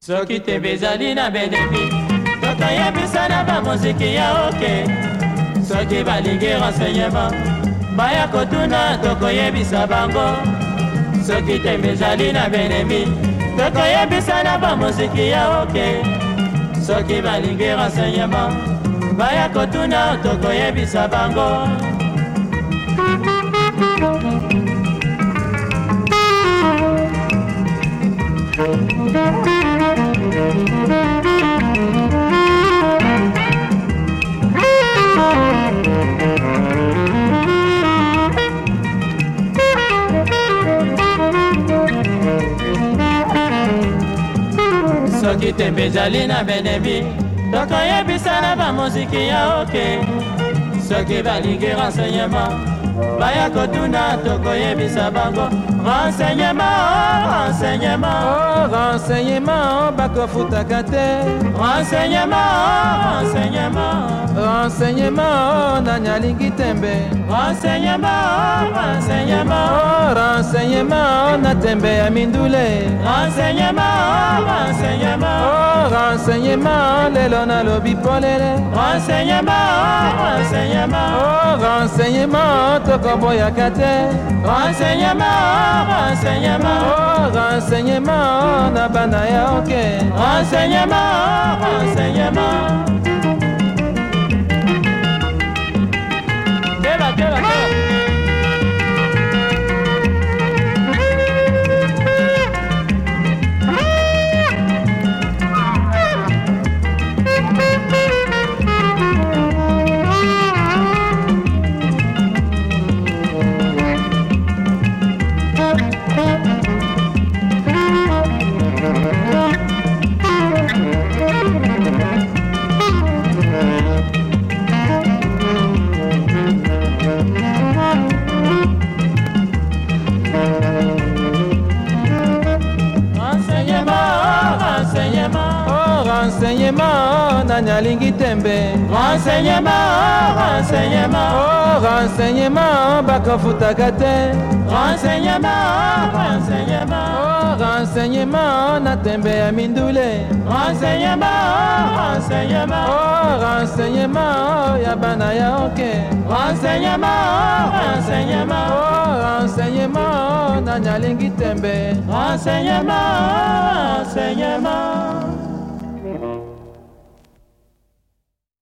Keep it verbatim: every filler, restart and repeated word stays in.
Soki te bezali na benefi tokoyebisa na bamuziki ya oke. Soki balingi renseignement baya kotuna tokoyebisa bango. Soki te bezali na benefi tokoyebisa na bamuziki ya oke. Soki balingi renseignement baya kotuna tokoyebisa bango. Soki te bezali na benefi tokoyebisa na bamuziki ya oke. Soki balingi renseignement baya kotuna tokoyebisa bango. Renseignement, oh, renseignement, oh, renseignement, bakofutaka te. Renseignement, oh, renseignement, renseignement, oh, nanyalingi tembe. Renseignement, oh, renseignement, oh, renseignement, na tembe ya mindule. Renseignement, oh, renseignement, oh, renseignement, lelo nalobi polele. Renseignement, oh, renseignement, oh, renseignement, tokoboyaka te. Renseignement, renseignement, oh, renseignement, na bana ya oke. Renseignement, renseignement. Keba, keba, keba. Renseignement, nanyalingi tembe. Renseignement, renseignement, oh, renseignement, bakofutaka te. Renseignement, renseignement, oh, renseignement, na tembe ya mindule. Renseignement, renseignement, oh, renseignement, ya bana ya oke. Renseignement, renseignement, oh, renseignement, nanyalingi tembe. Renseignement, renseignement.